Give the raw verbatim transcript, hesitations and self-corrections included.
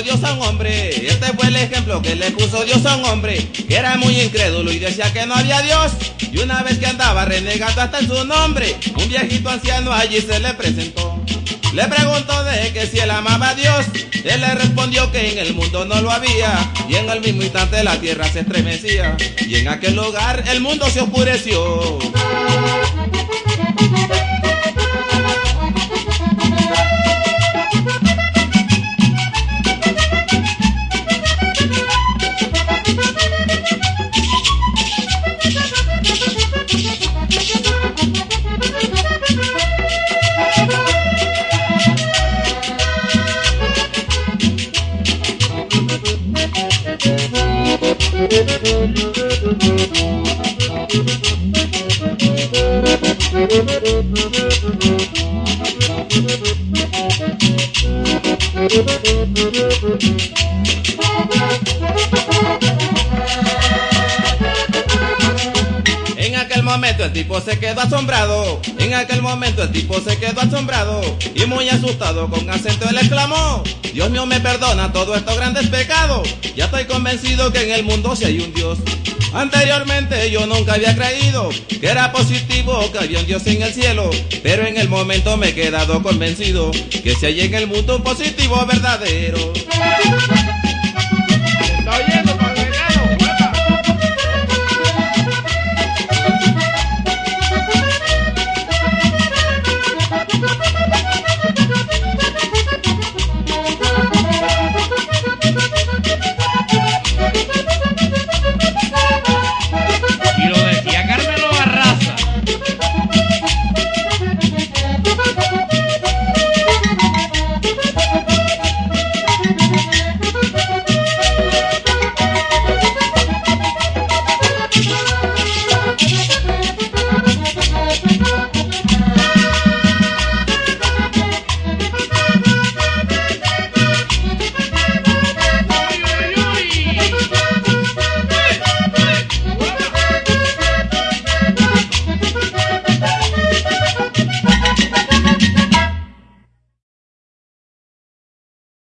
puso Dios a un hombre. Este fue el ejemplo que le puso Dios a un hombre, que era muy incrédulo y decía que no había Dios. Y una vez que andaba renegando hasta en su nombre, un viejito anciano allí se le presentó. Le preguntó de que si él amaba a Dios. Él le respondió que en el mundo no lo había, y en el mismo instante la tierra se estremecía, y en aquel lugar el mundo se oscureció. En aquel momento el tipo se quedó asombrado, en aquel momento el tipo se quedó asombrado, y muy asustado con acento él exclamó: Dios mío, me perdona todos estos grandes pecados, ya estoy convencido que en el mundo sí hay un Dios. Anteriormente yo nunca había creído que era positivo, que había un Dios en el cielo, pero en el momento me he quedado convencido que si hay en el mundo un positivo verdadero.